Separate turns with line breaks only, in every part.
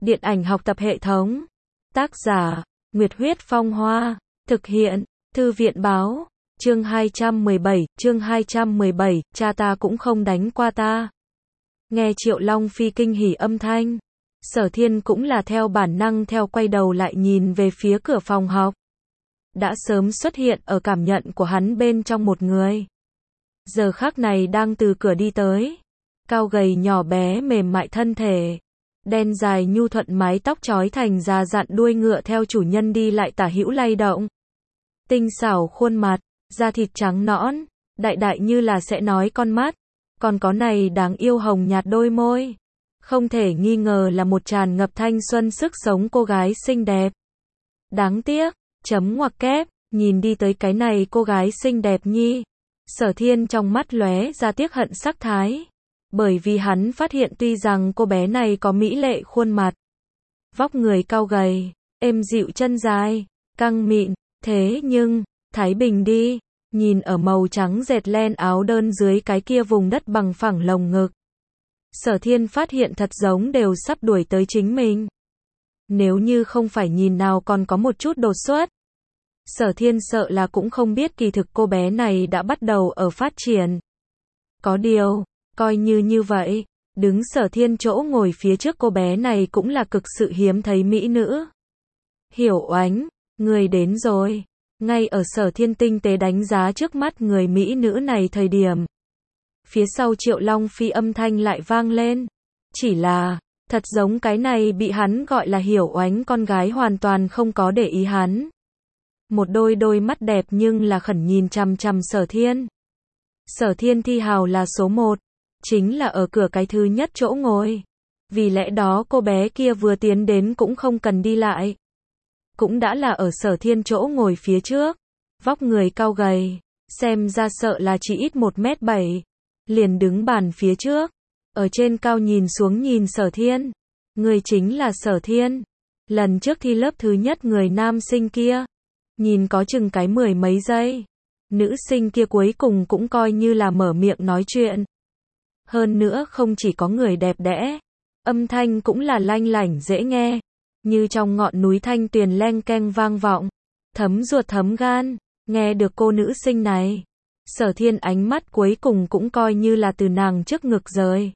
Điện ảnh học tập hệ thống. Tác giả, Nguyệt Huyết Phong Hoa. Thực hiện, Thư viện Báo. Chương 217, cha ta cũng không đánh qua ta. Nghe Triệu Long Phi kinh hỉ âm thanh. Sở Thiên cũng là theo bản năng theo quay đầu lại nhìn về phía cửa phòng học. Đã sớm xuất hiện ở cảm nhận của hắn bên trong một người. Giờ khắc này đang từ cửa đi tới. Cao gầy nhỏ bé mềm mại thân thể. Đen dài nhu thuận mái tóc trói thành già dặn đuôi ngựa theo chủ nhân đi lại tả hữu lay động. Tinh xảo khuôn mặt, da thịt trắng nõn, đại đại như là sẽ nói con mắt. Còn có này đáng yêu hồng nhạt đôi môi. Không thể nghi ngờ là một tràn ngập thanh xuân sức sống cô gái xinh đẹp. Đáng tiếc, chấm ngoặc kép, nhìn đi tới cái này cô gái xinh đẹp nhi. Sở Thiên trong mắt lóe ra tiếc hận sắc thái. Bởi vì hắn phát hiện tuy rằng cô bé này có mỹ lệ khuôn mặt, vóc người cao gầy, êm dịu chân dài, căng mịn, thế nhưng, Thái Bình đi, nhìn ở màu trắng dệt len áo đơn dưới cái kia vùng đất bằng phẳng lồng ngực. Sở Thiên phát hiện thật giống đều sắp đuổi tới chính mình. Nếu như không phải nhìn nào còn có một chút đột xuất. Sở Thiên sợ là cũng không biết kỳ thực cô bé này đã bắt đầu ở phát triển. Có điều, coi như vậy, đứng Sở Thiên chỗ ngồi phía trước cô bé này cũng là cực sự hiếm thấy mỹ nữ. Hiểu Oánh, người đến rồi. Ngay ở Sở Thiên tinh tế đánh giá trước mắt người mỹ nữ này thời điểm. Phía sau Triệu Long Phi âm thanh lại vang lên. Chỉ là, thật giống cái này bị hắn gọi là Hiểu Oánh con gái hoàn toàn không có để ý hắn. Một đôi mắt đẹp nhưng là khẩn nhìn chằm chằm Sở Thiên. Sở Thiên thi hào là số 1. Chính là ở cửa cái thứ nhất chỗ ngồi. Vì lẽ đó cô bé kia vừa tiến đến cũng không cần đi lại. Cũng đã là ở Sở Thiên chỗ ngồi phía trước. Vóc người cao gầy. Xem ra sợ là chỉ ít 1m7. Liền đứng bàn phía trước. Ở trên cao nhìn xuống nhìn Sở Thiên. Người chính là Sở Thiên. Lần trước thi lớp thứ nhất người nam sinh kia. Nhìn có chừng cái 10 mấy giây. Nữ sinh kia cuối cùng cũng coi như là mở miệng nói chuyện. Hơn nữa không chỉ có người đẹp đẽ. Âm thanh cũng là lanh lảnh dễ nghe. Như trong ngọn núi thanh tuyền leng keng vang vọng. Thấm ruột thấm gan. Nghe được cô nữ sinh này. Sở Thiên ánh mắt cuối cùng cũng coi như là từ nàng trước ngực rời.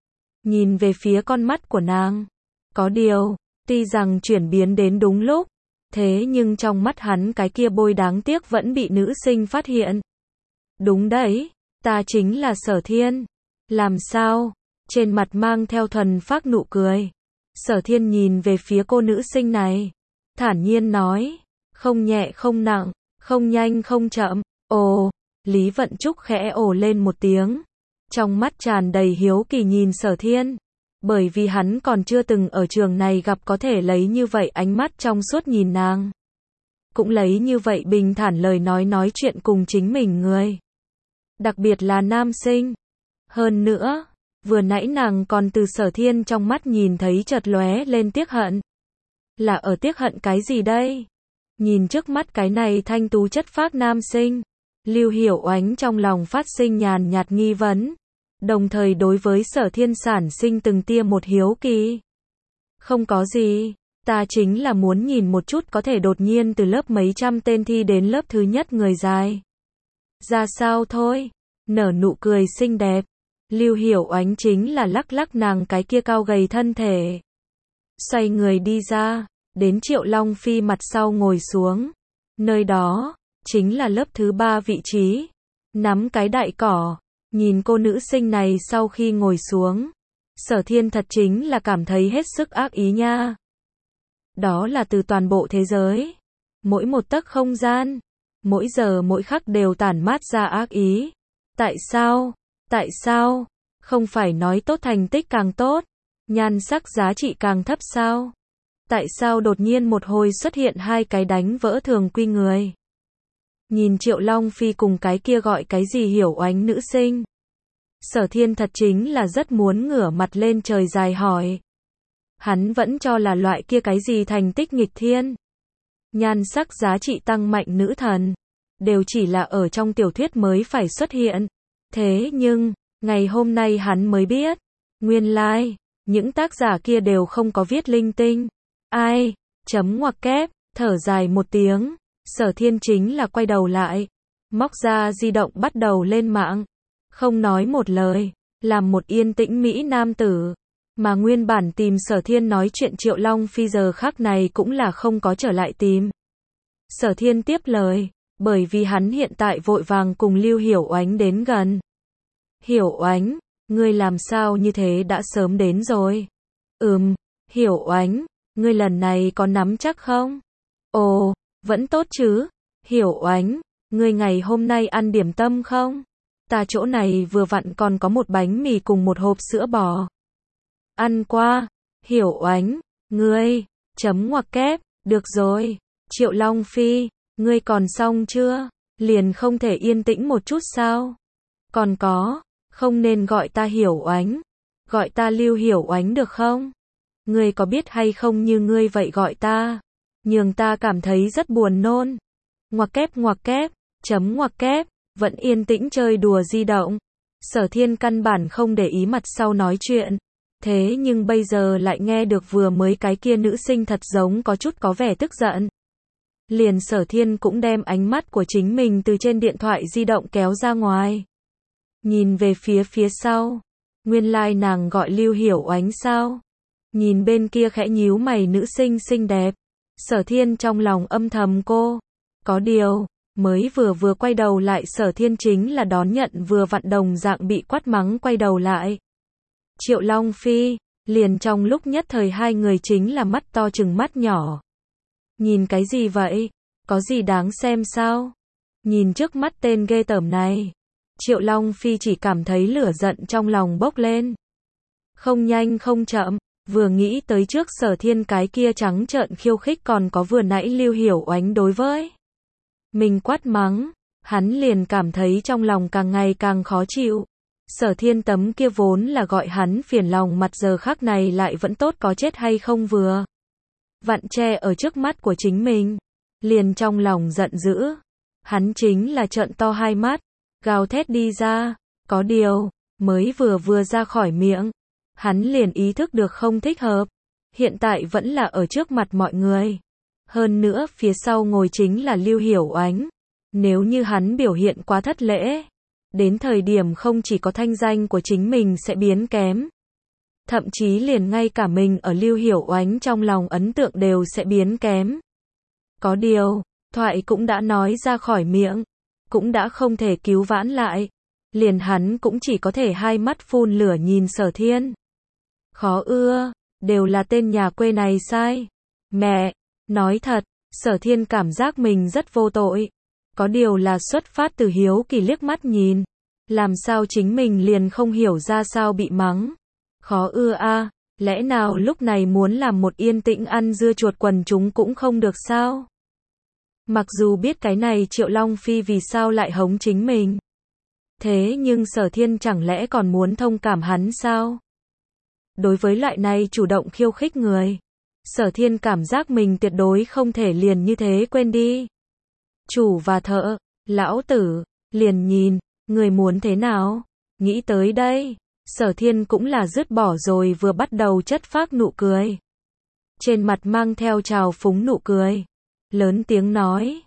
Nhìn về phía con mắt của nàng. Có điều, tuy rằng chuyển biến đến đúng lúc. Thế nhưng trong mắt hắn cái kia bôi đáng tiếc vẫn bị nữ sinh phát hiện. Đúng đấy, ta chính là Sở Thiên. Làm sao? Trên mặt mang theo thuần phác nụ cười. Sở Thiên nhìn về phía cô nữ sinh này. Thản nhiên nói. Không nhẹ không nặng, không nhanh không chậm. Ồ, Lý Vận Trúc khẽ ồ lên một tiếng. Trong mắt tràn đầy hiếu kỳ nhìn Sở Thiên. Bởi vì hắn còn chưa từng ở trường này gặp có thể lấy như vậy ánh mắt trong suốt nhìn nàng. Cũng lấy như vậy bình thản lời nói chuyện cùng chính mình người. Đặc biệt là nam sinh. Hơn nữa, vừa nãy nàng còn từ Sở Thiên trong mắt nhìn thấy chợt lóe lên tiếc hận. Là ở tiếc hận cái gì đây? Nhìn trước mắt cái này thanh tú chất phác nam sinh. Lưu Hiểu Oánh trong lòng phát sinh nhàn nhạt nghi vấn. Đồng thời đối với Sở Thiên sản sinh từng tia một hiếu kỳ. Không có gì, ta chính là muốn nhìn một chút có thể đột nhiên từ lớp mấy trăm tên thi đến lớp thứ nhất người dài. Ra sao thôi, nở nụ cười xinh đẹp. Lưu Hiểu Oánh chính là lắc lắc nàng cái kia cao gầy thân thể. Xoay người đi ra, đến Triệu Long Phi mặt sau ngồi xuống. Nơi đó, chính là lớp thứ 3 vị trí. Nắm cái đại cỏ. Nhìn cô nữ sinh này sau khi ngồi xuống. Sở Thiên thật chính là cảm thấy hết sức ác ý nha. Đó là từ toàn bộ thế giới. Mỗi một tấc không gian. Mỗi giờ mỗi khắc đều tản mát ra ác ý. Tại sao? Tại sao? Không phải nói tốt thành tích càng tốt. Nhan sắc giá trị càng thấp sao? Tại sao đột nhiên một hồi xuất hiện hai cái đánh vỡ thường quy người? Nhìn Triệu Long Phi cùng cái kia gọi cái gì Hiểu Oánh nữ sinh. Sở Thiên thật chính là rất muốn ngửa mặt lên trời dài hỏi. Hắn vẫn cho là loại kia cái gì thành tích nghịch thiên. Nhan sắc giá trị tăng mạnh nữ thần. Đều chỉ là ở trong tiểu thuyết mới phải xuất hiện. Thế nhưng, ngày hôm nay hắn mới biết. Nguyên lai, Những tác giả kia đều không có viết linh tinh. Ai, chấm ngoặc kép, thở dài một tiếng, Sở Thiên chính là quay đầu lại, móc ra di động bắt đầu lên mạng, không nói một lời, làm một yên tĩnh mỹ nam tử, mà nguyên bản tìm Sở Thiên nói chuyện Triệu Long Phi giờ khắc này cũng là không có trở lại tìm. Sở Thiên tiếp lời, bởi vì hắn hiện tại vội vàng cùng Lưu Hiểu Oánh đến gần. Hiểu Oánh, ngươi làm sao như thế đã sớm đến rồi? Hiểu Oánh, ngươi lần này có nắm chắc không? Ồ, vẫn tốt chứ. Hiểu Oánh, ngươi ngày hôm nay ăn điểm tâm không? Ta chỗ này vừa vặn còn có một bánh mì cùng một hộp sữa bò. Ăn qua. Hiểu Oánh, ngươi, chấm ngoặc kép, được rồi. Triệu Long Phi, ngươi còn xong chưa? Liền không thể yên tĩnh một chút sao? Còn có, không nên gọi ta Hiểu Oánh, gọi ta Lưu Hiểu Oánh được không? Ngươi có biết hay không như ngươi vậy gọi ta, nhường ta cảm thấy rất buồn nôn. Ngoặc kép, chấm ngoặc kép, vẫn yên tĩnh chơi đùa di động. Sở Thiên căn bản không để ý mặt sau nói chuyện. Thế nhưng bây giờ lại nghe được vừa mới cái kia nữ sinh thật giống có chút có vẻ tức giận. Liền Sở Thiên cũng đem ánh mắt của chính mình từ trên điện thoại di động kéo ra ngoài. Nhìn về phía sau. Nguyên lai nàng gọi Lưu Hiểu Oánh sao? Nhìn bên kia khẽ nhíu mày nữ sinh xinh đẹp. Sở Thiên trong lòng âm thầm cô. Có điều, mới vừa quay đầu lại Sở Thiên chính là đón nhận vừa vặn đồng dạng bị quát mắng quay đầu lại. Triệu Long Phi, liền trong lúc nhất thời hai người chính là mắt to chừng mắt nhỏ. Nhìn cái gì vậy? Có gì đáng xem sao? Nhìn trước mắt tên ghê tởm này. Triệu Long Phi chỉ cảm thấy lửa giận trong lòng bốc lên. Không nhanh không chậm, vừa nghĩ tới trước Sở Thiên cái kia trắng trợn khiêu khích còn có vừa nãy Lưu Hiểu Oánh đối với mình quát mắng, hắn liền cảm thấy trong lòng càng ngày càng khó chịu. Sở Thiên tấm kia vốn là gọi hắn phiền lòng mặt giờ khắc này lại vẫn tốt có chết hay không vừa vặn che ở trước mắt của chính mình, liền trong lòng giận dữ, hắn chính là trợn to hai mắt, gào thét đi ra, có điều, mới vừa ra khỏi miệng, hắn liền ý thức được không thích hợp, hiện tại vẫn là ở trước mặt mọi người, hơn nữa phía sau ngồi chính là Lưu Hiểu Oánh, nếu như hắn biểu hiện quá thất lễ, đến thời điểm không chỉ có thanh danh của chính mình sẽ biến kém, thậm chí liền ngay cả mình ở Lưu Hiểu Oánh trong lòng ấn tượng đều sẽ biến kém. Có điều, thoại cũng đã nói ra khỏi miệng, cũng đã không thể cứu vãn lại, liền hắn cũng chỉ có thể hai mắt phun lửa nhìn Sở Thiên. Khó ưa, đều là tên nhà quê này sai. Mẹ, nói thật, Sở Thiên cảm giác mình rất vô tội. Có điều là xuất phát từ hiếu kỳ liếc mắt nhìn. Làm sao chính mình liền không hiểu ra sao bị mắng. Khó ưa a, lẽ nào lúc này muốn làm một yên tĩnh ăn dưa chuột quần chúng cũng không được sao? Mặc dù biết cái này Triệu Long Phi vì sao lại hống chính mình. Thế nhưng Sở Thiên chẳng lẽ còn muốn thông cảm hắn sao? Đối với loại này chủ động khiêu khích người, Sở Thiên cảm giác mình tuyệt đối không thể liền như thế quên đi. Chủ và thợ, lão tử, liền nhìn, người muốn thế nào? Nghĩ tới đây, Sở Thiên cũng là dứt bỏ rồi vừa bắt đầu chất phác nụ cười. Trên mặt mang theo trào phúng nụ cười. Lớn tiếng nói,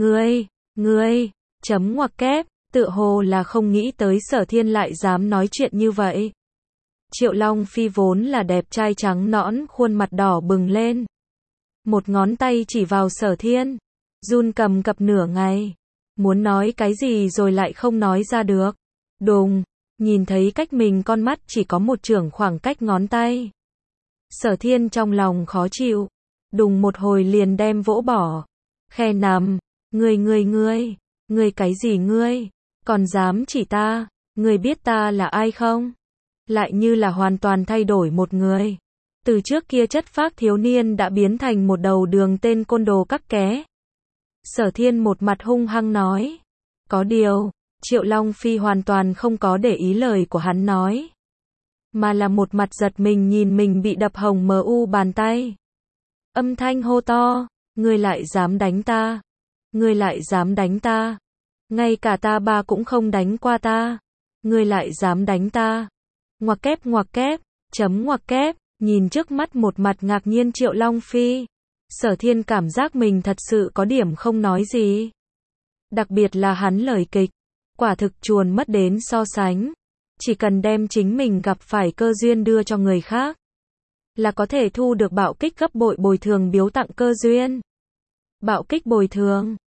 ngươi, chấm ngoặc kép, tựa hồ là không nghĩ tới Sở Thiên lại dám nói chuyện như vậy. Triệu Long Phi vốn là đẹp trai trắng nõn, khuôn mặt đỏ bừng lên. Một ngón tay chỉ vào Sở Thiên, run cầm cập nửa ngày. Muốn nói cái gì rồi lại không nói ra được. Đùng, nhìn thấy cách mình con mắt chỉ có một chưởng khoảng cách ngón tay. Sở Thiên trong lòng khó chịu. Đùng một hồi liền đem vỗ bỏ. Khe nằm, ngươi cái gì ngươi, còn dám chỉ ta, ngươi biết ta là ai không? Lại như là hoàn toàn thay đổi một người. Từ trước kia chất phác thiếu niên đã biến thành một đầu đường tên côn đồ các ké. Sở Thiên một mặt hung hăng nói. Có điều, Triệu Long Phi hoàn toàn không có để ý lời của hắn nói. Mà là một mặt giật mình nhìn mình bị đập hồng mu bàn tay. Âm thanh hô to, ngươi lại dám đánh ta. Ngươi lại dám đánh ta. Ngay cả ta ba cũng không đánh qua ta. Ngươi lại dám đánh ta. Ngoặc kép, chấm ngoặc kép, Nhìn trước mắt một mặt ngạc nhiên Triệu Long Phi, Sở Thiên cảm giác mình thật sự có điểm không nói gì. Đặc biệt là hắn lời kịch, quả thực chuồn mất đến so sánh. Chỉ cần đem chính mình gặp phải cơ duyên đưa cho người khác, là có thể thu được bạo kích gấp bội bồi thường biếu tặng cơ duyên. Bạo kích bồi thường.